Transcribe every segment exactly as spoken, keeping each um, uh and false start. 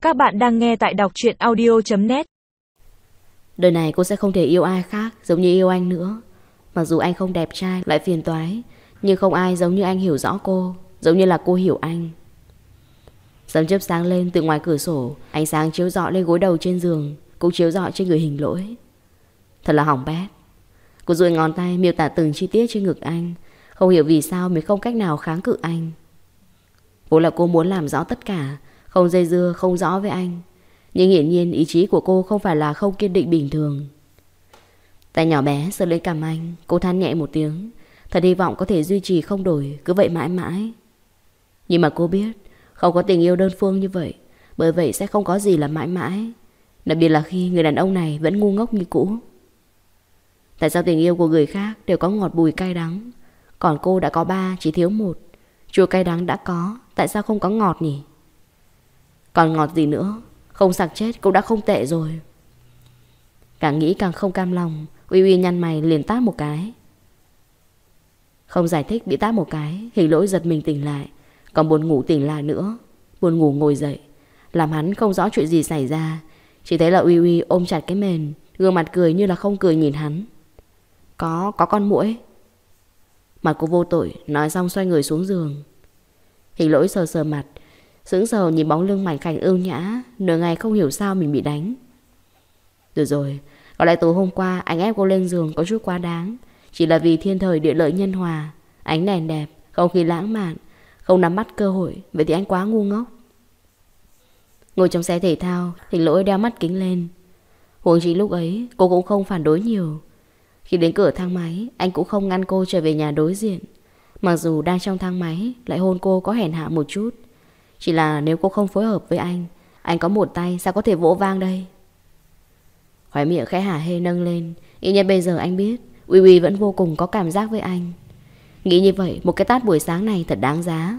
Các bạn đang nghe tại đọc truyện audio chấm net. Đời này cô sẽ không thể yêu ai khác giống như yêu anh nữa. Mặc dù anh không đẹp trai lại phiền toái, nhưng không ai giống như anh hiểu rõ cô, giống như là cô hiểu anh. Sấm chớp sáng lên từ ngoài cửa sổ, ánh sáng chiếu rọi lên gối đầu trên giường, cũng chiếu rọi trên người Hình Lỗi. Thật là hỏng bét. Cô duỗi ngón tay miêu tả từng chi tiết trên ngực anh, không hiểu vì sao mình không cách nào kháng cự anh. Vốn là cô muốn làm rõ tất cả, không dây dưa, không rõ với anh. Nhưng hiển nhiên ý chí của cô không phải là không kiên định bình thường. Tay nhỏ bé sờ lên cằm anh, cô than nhẹ một tiếng. Thật hy vọng có thể duy trì không đổi, cứ vậy mãi mãi. Nhưng mà cô biết không có tình yêu đơn phương như vậy, bởi vậy sẽ không có gì là mãi mãi. Đặc biệt là khi người đàn ông này vẫn ngu ngốc như cũ. Tại sao tình yêu của người khác đều có ngọt bùi cay đắng, còn cô đã có ba, chỉ thiếu một. Chua cay đắng đã có, tại sao không có ngọt nhỉ? Còn ngọt gì nữa? Không sặc chết cũng đã không tệ rồi. Càng nghĩ càng không cam lòng, Uy Uy nhăn mày liền tát một cái. Không giải thích, bị tát một cái, Hình Lỗi giật mình tỉnh lại. Còn buồn ngủ tỉnh lại nữa. Buồn ngủ ngồi dậy, làm hắn không rõ chuyện gì xảy ra. Chỉ thấy là Uy Uy ôm chặt cái mền, gương mặt cười như là không cười nhìn hắn. Có, có con muỗi. Mặt cô vô tội, nói xong xoay người xuống giường. Hình Lỗi sờ sờ mặt, sững sờ nhìn bóng lưng mảnh khảnh ưu nhã. Nửa ngày không hiểu sao mình bị đánh. Được rồi, có lẽ tối hôm qua anh ép cô lên giường có chút quá đáng. Chỉ là vì thiên thời địa lợi nhân hòa, ánh đèn đẹp, không khí lãng mạn, không nắm bắt cơ hội. Vậy thì anh quá ngu ngốc. Ngồi trong xe thể thao, Hình Lỗi đeo mắt kính lên. Huống chi lúc ấy cô cũng không phản đối nhiều. Khi đến cửa thang máy, anh cũng không ngăn cô trở về nhà đối diện. Mặc dù đang trong thang máy lại hôn cô có hèn hạ một chút. Chỉ là nếu cô không phối hợp với anh, anh có một tay sao có thể vỗ vang đây? Khóe miệng khẽ hả hê nâng lên. Ý nhiên bây giờ anh biết Uy Uy vẫn vô cùng có cảm giác với anh. Nghĩ như vậy, một cái tát buổi sáng này thật đáng giá.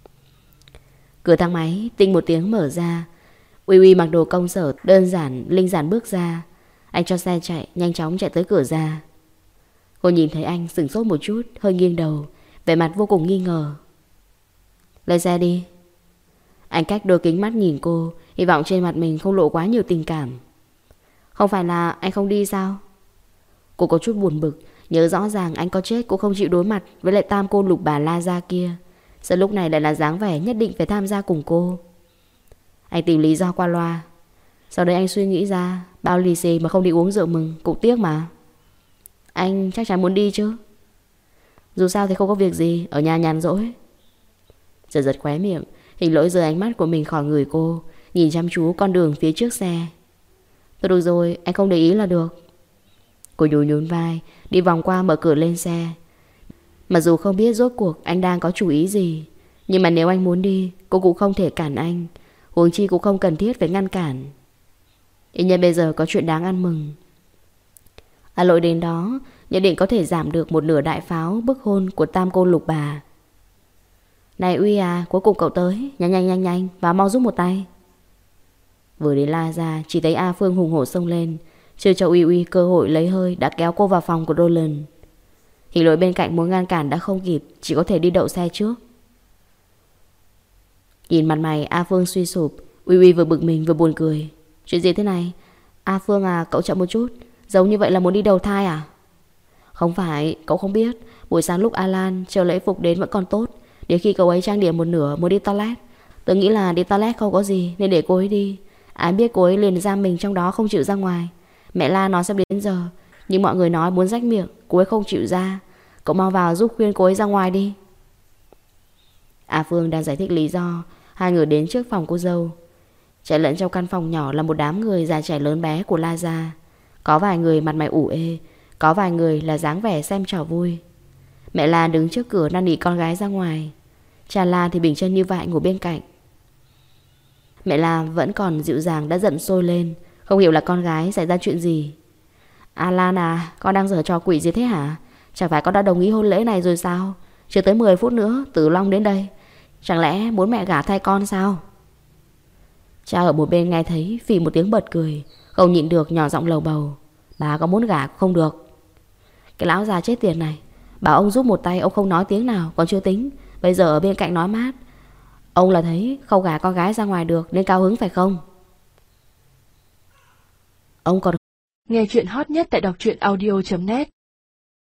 Cửa thang máy tinh một tiếng mở ra. Uy Uy mặc đồ công sở đơn giản, linh giản bước ra. Anh cho xe chạy, nhanh chóng chạy tới cửa ra. Cô nhìn thấy anh sửng sốt một chút, hơi nghiêng đầu, vẻ mặt vô cùng nghi ngờ. Lên xe đi. Anh cách đôi kính mắt nhìn cô, hy vọng trên mặt mình không lộ quá nhiều tình cảm. Không phải là anh không đi sao? Cô có chút buồn bực, nhớ rõ ràng anh có chết cũng không chịu đối mặt với lại tam cô lục bà La Gia kia. Sao lúc này lại là dáng vẻ nhất định phải tham gia cùng cô? Anh tìm lý do qua loa. Sau đấy anh suy nghĩ ra, bao lì xì mà không đi uống rượu mừng cũng tiếc mà. Anh chắc chắn muốn đi chứ? Dù sao thì không có việc gì, ở nhà nhàn rỗi. Giật giật khóe miệng, Hình Lỗi rời ánh mắt của mình khỏi người cô, nhìn chăm chú con đường phía trước xe. Thôi được rồi, anh không để ý là được. Cô nhún nhún vai, đi vòng qua mở cửa lên xe. Mặc dù không biết rốt cuộc anh đang có chủ ý gì, nhưng mà nếu anh muốn đi, cô cũng không thể cản anh. Huống chi cũng không cần thiết phải ngăn cản. Ít nhất bây giờ có chuyện đáng ăn mừng. À lỗi đến đó, nhất định có thể giảm được một nửa đại pháo bức hôn của tam cô lục bà. Này Uy à, cuối cùng cậu tới. Nhanh nhanh nhanh nhanh, vào mau giúp một tay. Vừa đến la ra, chỉ thấy A Phương hùng hổ xông lên, chưa cho Uy Uy cơ hội lấy hơi đã kéo cô vào phòng của Roland. Hình Lỗi bên cạnh muốn ngăn cản đã không kịp, chỉ có thể đi đậu xe trước. Nhìn mặt mày A Phương suy sụp, Uy Uy vừa bực mình vừa buồn cười. Chuyện gì thế này? A Phương à, cậu chậm một chút. Giống như vậy là muốn đi đầu thai à? Không phải, cậu không biết. Buổi sáng lúc Alan chờ lễ phục đến vẫn còn tốt. Đến khi cậu ấy trang điểm một nửa muốn đi toilet, tớ nghĩ là đi toilet không có gì nên để cô ấy đi. Ai biết cô ấy liền giam mình trong đó không chịu ra ngoài. Mẹ La nói sắp đến giờ, nhưng mọi người nói muốn rách miệng, cô ấy không chịu ra. Cậu mau vào giúp khuyên cô ấy ra ngoài đi. A Phương đang giải thích lý do. Hai người đến trước phòng cô dâu. Chạy lẫn trong căn phòng nhỏ là một đám người già trẻ lớn bé của La Gia. Có vài người mặt mày ủ ê, có vài người là dáng vẻ xem trò vui. Mẹ La đứng trước cửa năn nỉ con gái ra ngoài. Cha La thì bình chân như vậy ngồi bên cạnh. Mẹ La vẫn còn dịu dàng đã giận sôi lên, không hiểu là con gái xảy ra chuyện gì. Alan à, con đang giở trò quỷ gì thế hả? Chẳng phải con đã đồng ý hôn lễ này rồi sao? Chưa tới mười phút nữa Tử Long đến đây. Chẳng lẽ muốn mẹ gả thay con sao? Cha ở một bên nghe thấy phì một tiếng bật cười, không nhịn được nhỏ giọng lầu bầu. Bà có muốn gả cũng không được. Cái lão già chết tiệt này, bảo ông giúp một tay ông không nói tiếng nào còn chưa tính, bây giờ ở bên cạnh nói mát. Ông là thấy không gả con gái ra ngoài được nên cao hứng phải không? Ông còn nghe chuyện hot nhất tại đọc truyện audio chấm net.